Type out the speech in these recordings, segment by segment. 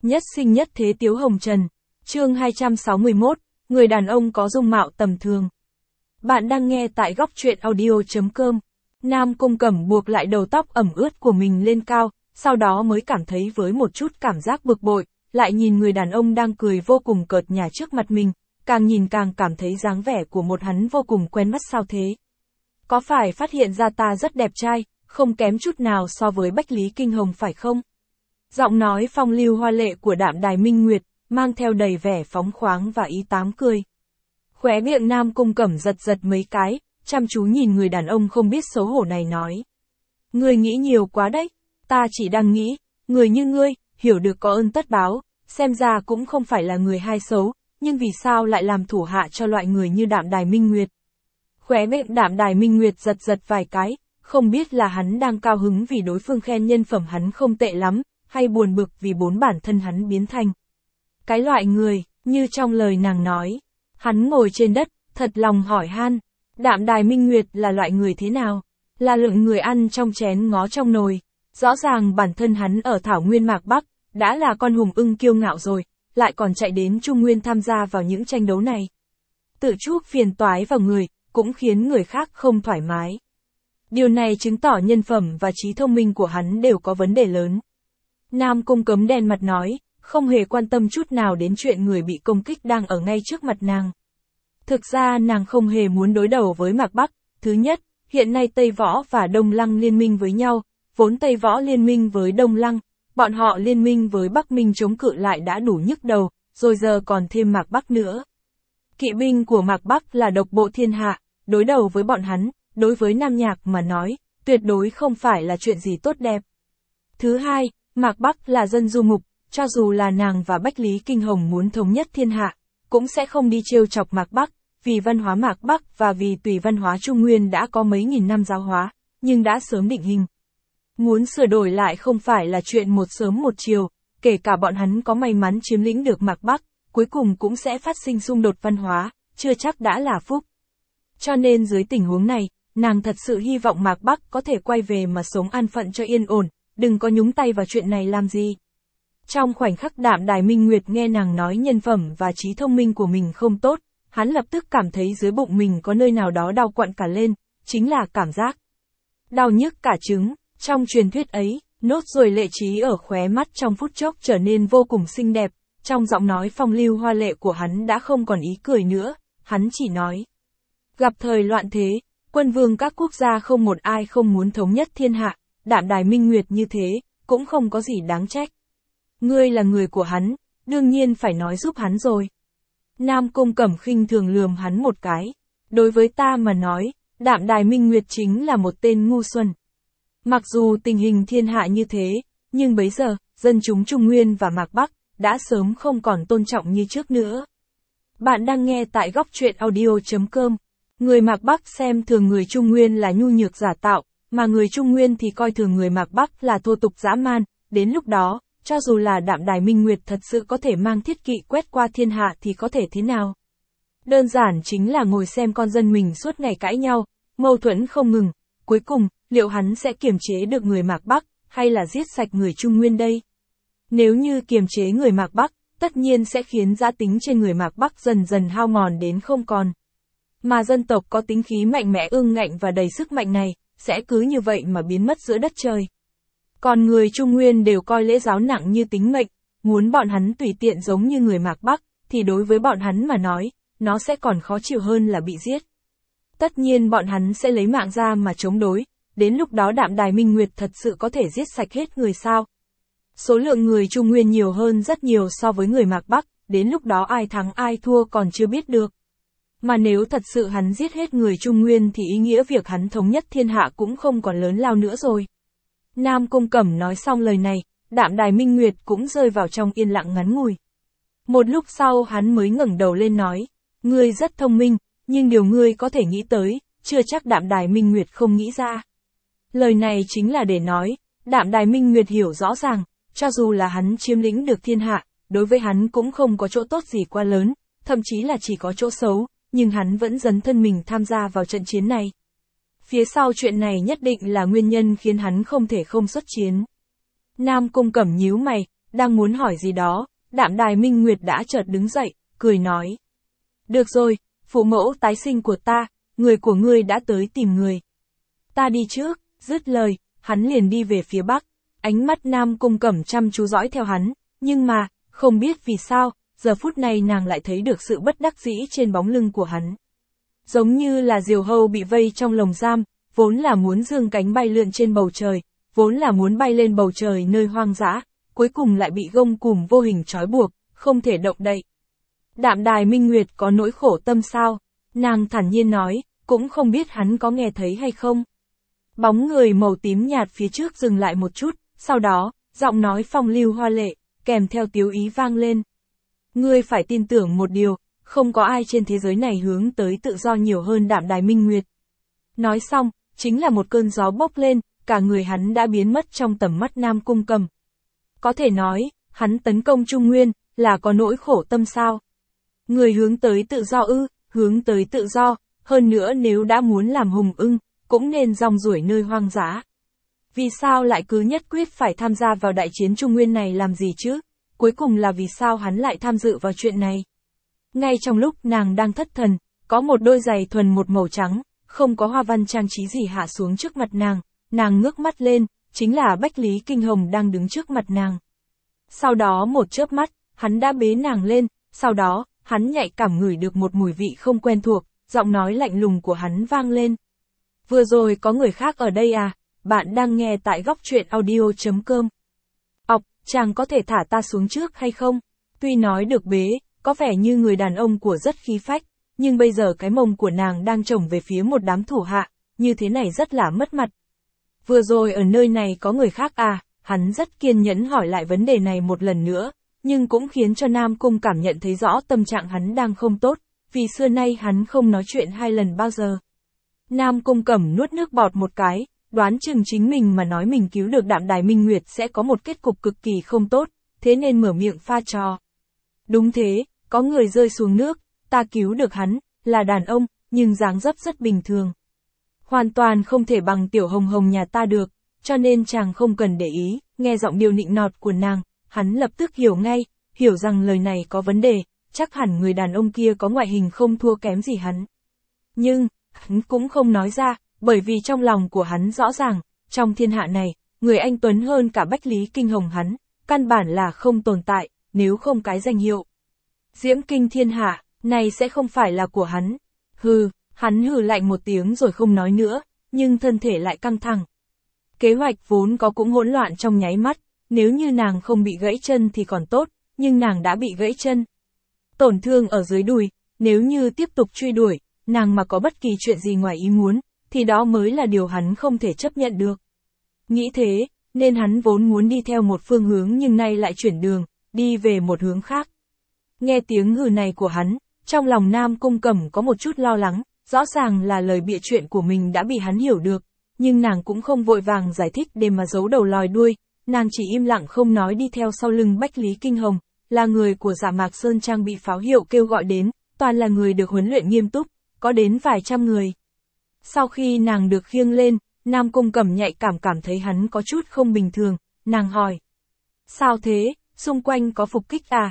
Nhất sinh nhất thế Tiếu Hồng Trần. Chương 261, người đàn ông có dung mạo tầm thường. Bạn đang nghe tại góc truyện audio.com. Nam Cung Cẩm buộc lại đầu tóc ẩm ướt của mình lên cao, sau đó mới cảm thấy với một chút cảm giác bực bội, lại nhìn người đàn ông đang cười vô cùng cợt nhả trước mặt mình, càng nhìn càng cảm thấy dáng vẻ của một hắn vô cùng quen mắt sao thế. Có phải phát hiện ra ta rất đẹp trai, không kém chút nào so với Bách Lý Kinh Hồng phải không? Giọng nói phong lưu hoa lệ của Đạm Đài Minh Nguyệt, mang theo đầy vẻ phóng khoáng và ý tám cười. Khóe miệng Nam Cung Cẩm giật giật mấy cái, chăm chú nhìn người đàn ông không biết xấu hổ này nói. Ngươi nghĩ nhiều quá đấy, ta chỉ đang nghĩ, người như ngươi, hiểu được có ơn tất báo, xem ra cũng không phải là người hai xấu, nhưng vì sao lại làm thủ hạ cho loại người như Đạm Đài Minh Nguyệt? Khóe miệng Đạm Đài Minh Nguyệt giật giật vài cái, không biết là hắn đang cao hứng vì đối phương khen nhân phẩm hắn không tệ lắm, hay buồn bực vì bốn bản thân hắn biến thành cái loại người, như trong lời nàng nói. Hắn ngồi trên đất, thật lòng hỏi han, Đạm Đài Minh Nguyệt là loại người thế nào? Là lượng người ăn trong chén ngó trong nồi. Rõ ràng bản thân hắn ở Thảo Nguyên Mạc Bắc, đã là con hùng ưng kiêu ngạo rồi, lại còn chạy đến Trung Nguyên tham gia vào những tranh đấu này. Tự chuốc phiền toái vào người, cũng khiến người khác không thoải mái. Điều này chứng tỏ nhân phẩm và trí thông minh của hắn đều có vấn đề lớn. Nam Cung Cấm đen mặt nói, không hề quan tâm chút nào đến chuyện người bị công kích đang ở ngay trước mặt nàng. Thực ra nàng không hề muốn đối đầu với Mạc Bắc. Thứ nhất, hiện nay Tây Võ và Đông Lăng liên minh với nhau, vốn Tây Võ liên minh với Đông Lăng, bọn họ liên minh với Bắc Minh chống cự lại đã đủ nhức đầu, rồi giờ còn thêm Mạc Bắc nữa. Kỵ binh của Mạc Bắc là độc bộ thiên hạ, đối đầu với bọn hắn, đối với Nam Nhạc mà nói, tuyệt đối không phải là chuyện gì tốt đẹp. Thứ hai, Mạc Bắc là dân du mục, cho dù là nàng và Bách Lý Kinh Hồng muốn thống nhất thiên hạ, cũng sẽ không đi trêu chọc Mạc Bắc, vì văn hóa Mạc Bắc và vì tùy văn hóa Trung Nguyên đã có mấy nghìn năm giáo hóa, nhưng đã sớm định hình. Muốn sửa đổi lại không phải là chuyện một sớm một chiều, kể cả bọn hắn có may mắn chiếm lĩnh được Mạc Bắc, cuối cùng cũng sẽ phát sinh xung đột văn hóa, chưa chắc đã là phúc. Cho nên dưới tình huống này, nàng thật sự hy vọng Mạc Bắc có thể quay về mà sống an phận cho yên ổn, đừng có nhúng tay vào chuyện này làm gì. Trong khoảnh khắc Đạm Đài Minh Nguyệt nghe nàng nói nhân phẩm và trí thông minh của mình không tốt, hắn lập tức cảm thấy dưới bụng mình có nơi nào đó đau quặn cả lên, chính là cảm giác đau nhức cả trứng. Trong truyền thuyết ấy, nốt ruồi lệ trí ở khóe mắt trong phút chốc trở nên vô cùng xinh đẹp, trong giọng nói phong lưu hoa lệ của hắn đã không còn ý cười nữa, hắn chỉ nói. Gặp thời loạn thế, quân vương các quốc gia không một ai không muốn thống nhất thiên hạ, Đạm Đài Minh Nguyệt như thế, cũng không có gì đáng trách. Ngươi là người của hắn, đương nhiên phải nói giúp hắn rồi. Nam Cung Cẩm khinh thường lườm hắn một cái. Đối với ta mà nói, Đạm Đài Minh Nguyệt chính là một tên ngu xuẩn. Mặc dù tình hình thiên hạ như thế, nhưng bấy giờ, dân chúng Trung Nguyên và Mạc Bắc, đã sớm không còn tôn trọng như trước nữa. Bạn đang nghe tại góc truyện audio.com. Người Mạc Bắc xem thường người Trung Nguyên là nhu nhược giả tạo, mà người Trung Nguyên thì coi thường người Mạc Bắc là thô tục dã man, đến lúc đó, cho dù là Đạm Đài Minh Nguyệt thật sự có thể mang thiết kỵ quét qua thiên hạ thì có thể thế nào? Đơn giản chính là ngồi xem con dân mình suốt ngày cãi nhau, mâu thuẫn không ngừng, cuối cùng, liệu hắn sẽ kiềm chế được người Mạc Bắc, hay là giết sạch người Trung Nguyên đây? Nếu như kiềm chế người Mạc Bắc, tất nhiên sẽ khiến dã tính trên người Mạc Bắc dần dần hao mòn đến không còn. Mà dân tộc có tính khí mạnh mẽ ương ngạnh và đầy sức mạnh này, sẽ cứ như vậy mà biến mất giữa đất trời. Còn người Trung Nguyên đều coi lễ giáo nặng như tính mệnh, muốn bọn hắn tùy tiện giống như người Mạc Bắc, thì đối với bọn hắn mà nói, nó sẽ còn khó chịu hơn là bị giết. Tất nhiên bọn hắn sẽ lấy mạng ra mà chống đối, đến lúc đó Đạm Đài Minh Nguyệt thật sự có thể giết sạch hết người sao? Số lượng người Trung Nguyên nhiều hơn rất nhiều so với người Mạc Bắc, đến lúc đó ai thắng ai thua còn chưa biết được. Mà nếu thật sự hắn giết hết người Trung Nguyên thì ý nghĩa việc hắn thống nhất thiên hạ cũng không còn lớn lao nữa rồi. Nam Cung Cẩm nói xong lời này, Đạm Đài Minh Nguyệt cũng rơi vào trong yên lặng ngắn ngủi. Một lúc sau hắn mới ngẩng đầu lên nói, ngươi rất thông minh, nhưng điều ngươi có thể nghĩ tới, chưa chắc Đạm Đài Minh Nguyệt không nghĩ ra. Lời này chính là để nói, Đạm Đài Minh Nguyệt hiểu rõ ràng, cho dù là hắn chiếm lĩnh được thiên hạ, đối với hắn cũng không có chỗ tốt gì quá lớn, thậm chí là chỉ có chỗ xấu, nhưng hắn vẫn dấn thân mình tham gia vào trận chiến này. Phía sau chuyện này nhất định là nguyên nhân khiến hắn không thể không xuất chiến. Nam Cung Cẩm nhíu mày, đang muốn hỏi gì đó, Đạm Đài Minh Nguyệt đã chợt đứng dậy, cười nói. Được rồi, phụ mẫu tái sinh của ta, người của ngươi đã tới tìm người. Ta đi trước, dứt lời, hắn liền đi về phía bắc, ánh mắt Nam Cung Cẩm chăm chú dõi theo hắn, nhưng mà, không biết vì sao, giờ phút này nàng lại thấy được sự bất đắc dĩ trên bóng lưng của hắn. Giống như là diều hâu bị vây trong lồng giam, vốn là muốn dương cánh bay lượn trên bầu trời, vốn là muốn bay lên bầu trời nơi hoang dã, cuối cùng lại bị gông cùm vô hình trói buộc, không thể động đậy. Đạm Đài Minh Nguyệt có nỗi khổ tâm sao? Nàng thản nhiên nói, cũng không biết hắn có nghe thấy hay không. Bóng người màu tím nhạt phía trước dừng lại một chút, sau đó, giọng nói phong lưu hoa lệ, kèm theo tiếu ý vang lên. Ngươi phải tin tưởng một điều, không có ai trên thế giới này hướng tới tự do nhiều hơn Đạm Đài Minh Nguyệt. Nói xong, chính là một cơn gió bốc lên, cả người hắn đã biến mất trong tầm mắt Nam Cung Cẩm. Có thể nói, hắn tấn công Trung Nguyên, là có nỗi khổ tâm sao? Người hướng tới tự do ư, hướng tới tự do, hơn nữa nếu đã muốn làm hùng ưng, cũng nên rong ruổi nơi hoang dã. Vì sao lại cứ nhất quyết phải tham gia vào đại chiến Trung Nguyên này làm gì chứ? Cuối cùng là vì sao hắn lại tham dự vào chuyện này? Ngay trong lúc nàng đang thất thần, có một đôi giày thuần một màu trắng, không có hoa văn trang trí gì hạ xuống trước mặt nàng ngước mắt lên, chính là Bách Lý Kinh Hồng đang đứng trước mặt nàng. Sau đó một chớp mắt, hắn đã bế nàng lên, sau đó, hắn nhạy cảm ngửi được một mùi vị không quen thuộc, giọng nói lạnh lùng của hắn vang lên. Vừa rồi có người khác ở đây à, bạn đang nghe tại góc truyện audio.com. Chàng có thể thả ta xuống trước hay không? Tuy nói được bế, có vẻ như người đàn ông của rất khí phách, nhưng bây giờ cái mông của nàng đang chồng về phía một đám thủ hạ, như thế này rất là mất mặt. Vừa rồi ở nơi này có người khác à, hắn rất kiên nhẫn hỏi lại vấn đề này một lần nữa, nhưng cũng khiến cho Nam Cung cảm nhận thấy rõ tâm trạng hắn đang không tốt, vì xưa nay hắn không nói chuyện hai lần bao giờ. Nam Cung Cẩm nuốt nước bọt một cái, đoán chừng chính mình mà nói mình cứu được Đạm Đài Minh Nguyệt sẽ có một kết cục cực kỳ không tốt, thế nên mở miệng pha trò. Đúng thế, có người rơi xuống nước, ta cứu được hắn, là đàn ông, nhưng dáng dấp rất bình thường. Hoàn toàn không thể bằng Tiểu Hồng Hồng nhà ta được, cho nên chàng không cần để ý, nghe giọng điệu nịnh nọt của nàng, hắn lập tức hiểu ngay, hiểu rằng lời này có vấn đề, chắc hẳn người đàn ông kia có ngoại hình không thua kém gì hắn. Nhưng, hắn cũng không nói ra, bởi vì trong lòng của hắn rõ ràng, trong thiên hạ này, người anh tuấn hơn cả Bách Lý Kinh Hồng hắn, căn bản là không tồn tại, nếu không cái danh hiệu Diễm Kinh Thiên Hạ, này sẽ không phải là của hắn. Hắn hừ lạnh một tiếng rồi không nói nữa, nhưng thân thể lại căng thẳng. Kế hoạch vốn có cũng hỗn loạn trong nháy mắt, nếu như nàng không bị gãy chân thì còn tốt, nhưng nàng đã bị gãy chân. Tổn thương ở dưới đùi, nếu như tiếp tục truy đuổi, nàng mà có bất kỳ chuyện gì ngoài ý muốn, thì đó mới là điều hắn không thể chấp nhận được. Nghĩ thế, nên hắn vốn muốn đi theo một phương hướng nhưng nay lại chuyển đường, đi về một hướng khác. Nghe tiếng hừ này của hắn, trong lòng Nam Cung Cẩm có một chút lo lắng, rõ ràng là lời bịa chuyện của mình đã bị hắn hiểu được, nhưng nàng cũng không vội vàng giải thích để mà giấu đầu lòi đuôi, nàng chỉ im lặng không nói đi theo sau lưng Bách Lý Kinh Hồng, là người của Dạ Mạc Sơn Trang bị pháo hiệu kêu gọi đến, toàn là người được huấn luyện nghiêm túc, có đến vài trăm người. Sau khi nàng được khiêng lên, Nam Cung Cẩm nhạy cảm thấy hắn có chút không bình thường, nàng hỏi. Sao thế, xung quanh có phục kích à?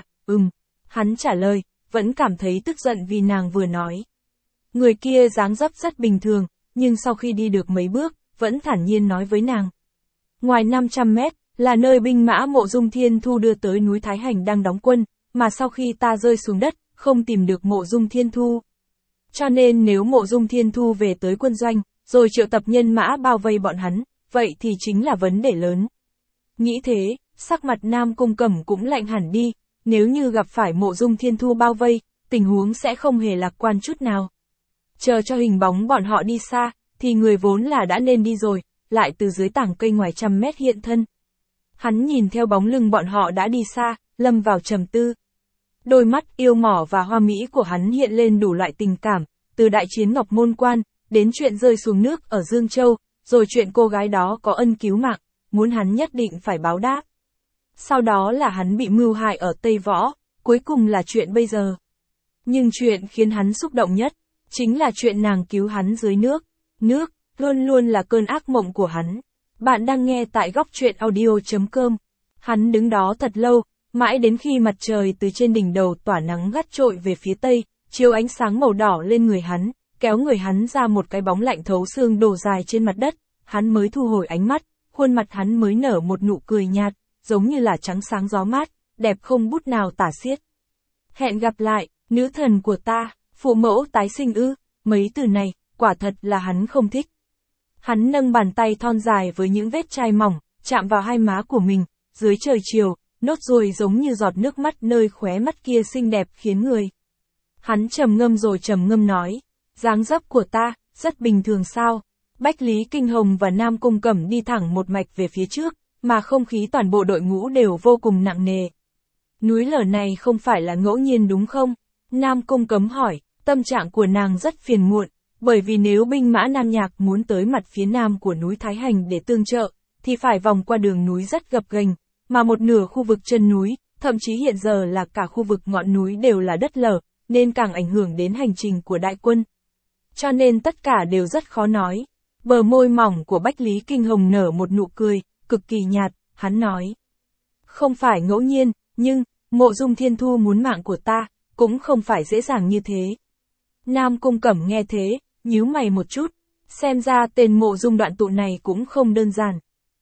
Hắn trả lời, vẫn cảm thấy tức giận vì nàng vừa nói. Người kia dáng dấp rất bình thường, nhưng sau khi đi được mấy bước, vẫn thản nhiên nói với nàng. Ngoài 500 mét, là nơi binh mã Mộ Dung Thiên Thu đưa tới núi Thái Hành đang đóng quân, mà sau khi ta rơi xuống đất, không tìm được Mộ Dung Thiên Thu. Cho nên nếu Mộ Dung Thiên Thu về tới quân doanh, rồi triệu tập nhân mã bao vây bọn hắn, vậy thì chính là vấn đề lớn. Nghĩ thế, sắc mặt Nam Cung Cẩm cũng lạnh hẳn đi, nếu như gặp phải Mộ Dung Thiên Thu bao vây, tình huống sẽ không hề lạc quan chút nào. Chờ cho hình bóng bọn họ đi xa, thì người vốn là đã nên đi rồi, lại từ dưới tảng cây ngoài 100 mét hiện thân. Hắn nhìn theo bóng lưng bọn họ đã đi xa, lâm vào trầm tư. Đôi mắt yêu mỏ và hoa mỹ của hắn hiện lên đủ loại tình cảm, từ đại chiến Ngọc Môn Quan, đến chuyện rơi xuống nước ở Dương Châu, rồi chuyện cô gái đó có ân cứu mạng, muốn hắn nhất định phải báo đáp. Sau đó là hắn bị mưu hại ở Tây Võ, cuối cùng là chuyện bây giờ. Nhưng chuyện khiến hắn xúc động nhất, chính là chuyện nàng cứu hắn dưới nước. Nước, luôn luôn là cơn ác mộng của hắn. Bạn đang nghe tại góc truyện audio.com. Hắn đứng đó thật lâu, mãi đến khi mặt trời từ trên đỉnh đầu tỏa nắng gắt trội về phía tây, chiếu ánh sáng màu đỏ lên người hắn, kéo người hắn ra một cái bóng lạnh thấu xương đổ dài trên mặt đất, hắn mới thu hồi ánh mắt, khuôn mặt hắn mới nở một nụ cười nhạt, giống như là trắng sáng gió mát, đẹp không bút nào tả xiết. Hẹn gặp lại, nữ thần của ta, phụ mẫu tái sinh ư, mấy từ này, quả thật là hắn không thích. Hắn nâng bàn tay thon dài với những vết chai mỏng, chạm vào hai má của mình, dưới trời chiều, nốt ruồi giống như giọt nước mắt nơi khóe mắt kia xinh đẹp khiến người. Hắn trầm ngâm rồi trầm ngâm nói, dáng dấp của ta, rất bình thường sao. Bách Lý Kinh Hồng và Nam Cung Cẩm đi thẳng một mạch về phía trước, mà không khí toàn bộ đội ngũ đều vô cùng nặng nề. Núi lở này không phải là ngẫu nhiên đúng không? Nam Cung Cẩm hỏi, tâm trạng của nàng rất phiền muộn, bởi vì nếu binh mã Nam Nhạc muốn tới mặt phía nam của núi Thái Hành để tương trợ, thì phải vòng qua đường núi rất gập ghềnh, mà một nửa khu vực chân núi, thậm chí hiện giờ là cả khu vực ngọn núi đều là đất lở, nên càng ảnh hưởng đến hành trình của đại quân. Cho nên tất cả đều rất khó nói. Bờ môi mỏng của Bách Lý Kinh Hồng nở một nụ cười, cực kỳ nhạt, hắn nói. Không phải ngẫu nhiên, nhưng, Mộ Dung Thiên Thu muốn mạng của ta, cũng không phải dễ dàng như thế. Nam Cung Cẩm nghe thế, nhíu mày một chút, xem ra tên Mộ Dung Đoạn Tụ này cũng không đơn giản.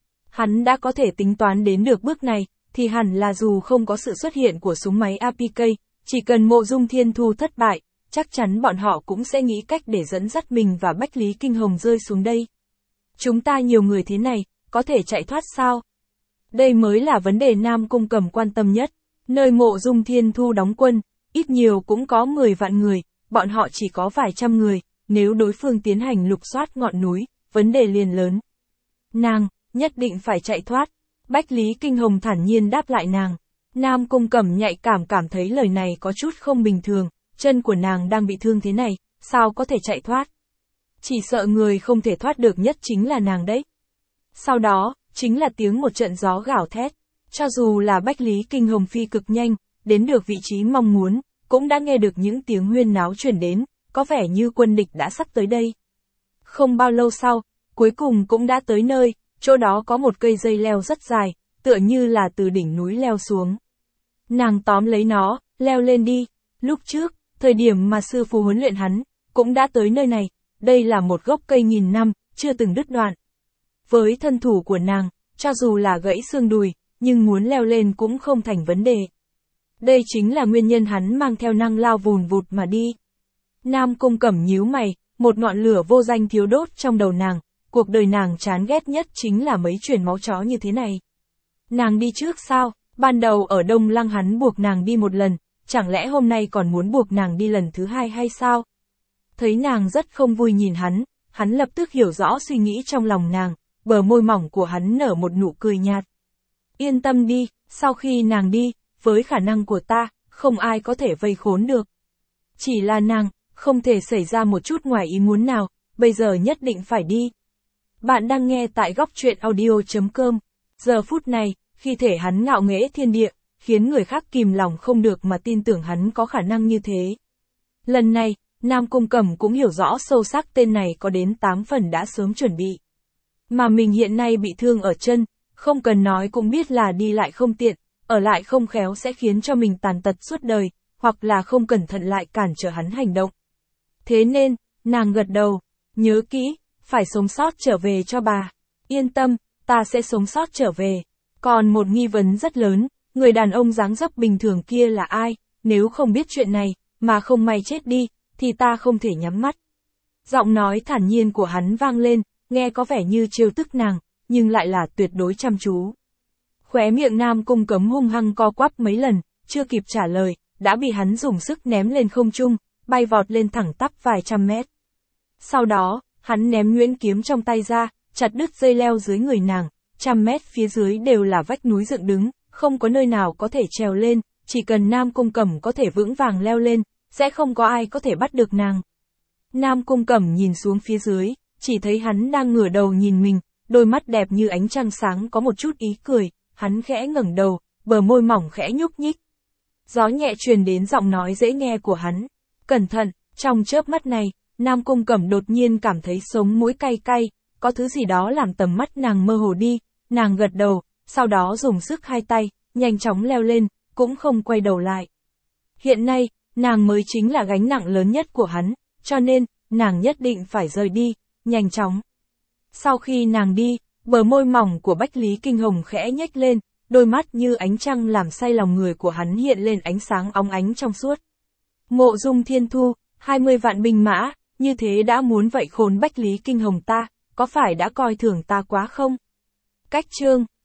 Hắn đã có thể tính toán đến được bước này, thì hẳn là dù không có sự xuất hiện của súng máy APK, chỉ cần Mộ Dung Thiên Thu thất bại, chắc chắn bọn họ cũng sẽ nghĩ cách để dẫn dắt mình và Bách Lý Kinh Hồng rơi xuống đây. Chúng ta nhiều người thế này, có thể chạy thoát sao? Đây mới là vấn đề Nam Cung Cẩm quan tâm nhất. Nơi Mộ Dung Thiên Thu đóng quân, ít nhiều cũng có 10 vạn người, bọn họ chỉ có vài trăm người, nếu đối phương tiến hành lục soát ngọn núi, vấn đề liền lớn. Nàng, nhất định phải chạy thoát. Bách Lý Kinh Hồng thản nhiên đáp lại nàng. Nam Cung Cẩm nhạy cảm thấy lời này có chút không bình thường, chân của nàng đang bị thương thế này, sao có thể chạy thoát? Chỉ sợ người không thể thoát được nhất chính là nàng đấy. Sau đó, chính là tiếng một trận gió gào thét. Cho dù là Bách Lý Kinh Hồng phi cực nhanh, đến được vị trí mong muốn, cũng đã nghe được những tiếng huyên náo truyền đến, có vẻ như quân địch đã sắp tới đây. Không bao lâu sau, cuối cùng cũng đã tới nơi, chỗ đó có một cây dây leo rất dài, tựa như là từ đỉnh núi leo xuống. Nàng tóm lấy nó, leo lên đi. Lúc trước, thời điểm mà sư phụ huấn luyện hắn, cũng đã tới nơi này, đây là một gốc cây nghìn năm, chưa từng đứt đoạn. Với thân thủ của nàng, cho dù là gãy xương đùi, nhưng muốn leo lên cũng không thành vấn đề. Đây chính là nguyên nhân hắn mang theo năng lao vùn vụt mà đi. Nam Cung Cẩm nhíu mày, một ngọn lửa vô danh thiêu đốt trong đầu nàng, cuộc đời nàng chán ghét nhất chính là mấy chuyện máu chó như thế này. Nàng đi trước sao, ban đầu ở Đông Lăng hắn buộc nàng đi một lần, chẳng lẽ hôm nay còn muốn buộc nàng đi lần thứ hai hay sao? Thấy nàng rất không vui nhìn hắn lập tức hiểu rõ suy nghĩ trong lòng nàng, bờ môi mỏng của hắn nở một nụ cười nhạt. Yên tâm đi, sau khi nàng đi, với khả năng của ta, không ai có thể vây khốn được. Chỉ là nàng, không thể xảy ra một chút ngoài ý muốn nào, bây giờ nhất định phải đi. Bạn đang nghe tại góc truyện audio.com. Giờ phút này, khi thể hắn ngạo nghễ thiên địa, khiến người khác kìm lòng không được mà tin tưởng hắn có khả năng như thế. Lần này, Nam Cung Cẩm cũng hiểu rõ sâu sắc tên này có đến 8 phần đã sớm chuẩn bị. Mà mình hiện nay bị thương ở chân, không cần nói cũng biết là đi lại không tiện, ở lại không khéo sẽ khiến cho mình tàn tật suốt đời, hoặc là không cẩn thận lại cản trở hắn hành động. Thế nên, nàng gật đầu, nhớ kỹ, phải sống sót trở về cho bà. Yên tâm, ta sẽ sống sót trở về. Còn một nghi vấn rất lớn, người đàn ông dáng dấp bình thường kia là ai, nếu không biết chuyện này, mà không may chết đi, thì ta không thể nhắm mắt. Giọng nói thản nhiên của hắn vang lên, nghe có vẻ như trêu tức nàng, nhưng lại là tuyệt đối chăm chú. Khóe miệng Nam Cung Cẩm hung hăng co quắp mấy lần, chưa kịp trả lời, đã bị hắn dùng sức ném lên không trung, bay vọt lên thẳng tắp vài trăm mét. Sau đó, hắn ném nhuyễn kiếm trong tay ra, chặt đứt dây leo dưới người nàng, 100 mét phía dưới đều là vách núi dựng đứng, không có nơi nào có thể trèo lên, chỉ cần Nam Cung Cẩm có thể vững vàng leo lên, sẽ không có ai có thể bắt được nàng. Nam Cung Cẩm nhìn xuống phía dưới, chỉ thấy hắn đang ngửa đầu nhìn mình, đôi mắt đẹp như ánh trăng sáng có một chút ý cười, hắn khẽ ngẩng đầu, bờ môi mỏng khẽ nhúc nhích. Gió nhẹ truyền đến giọng nói dễ nghe của hắn. Cẩn thận, trong chớp mắt này, Nam Cung Cẩm đột nhiên cảm thấy sống mũi cay cay, có thứ gì đó làm tầm mắt nàng mơ hồ đi, nàng gật đầu, sau đó dùng sức hai tay, nhanh chóng leo lên, cũng không quay đầu lại. Hiện nay, nàng mới chính là gánh nặng lớn nhất của hắn, cho nên, nàng nhất định phải rời đi, nhanh chóng. Sau khi nàng đi, bờ môi mỏng của Bách Lý Kinh Hồng khẽ nhếch lên, đôi mắt như ánh trăng làm say lòng người của hắn hiện lên ánh sáng óng ánh trong suốt. Mộ Dung Thiên Thu, 20 vạn binh mã, như thế đã muốn vậy khốn Bách Lý Kinh Hồng ta, có phải đã coi thường ta quá không? Cách chương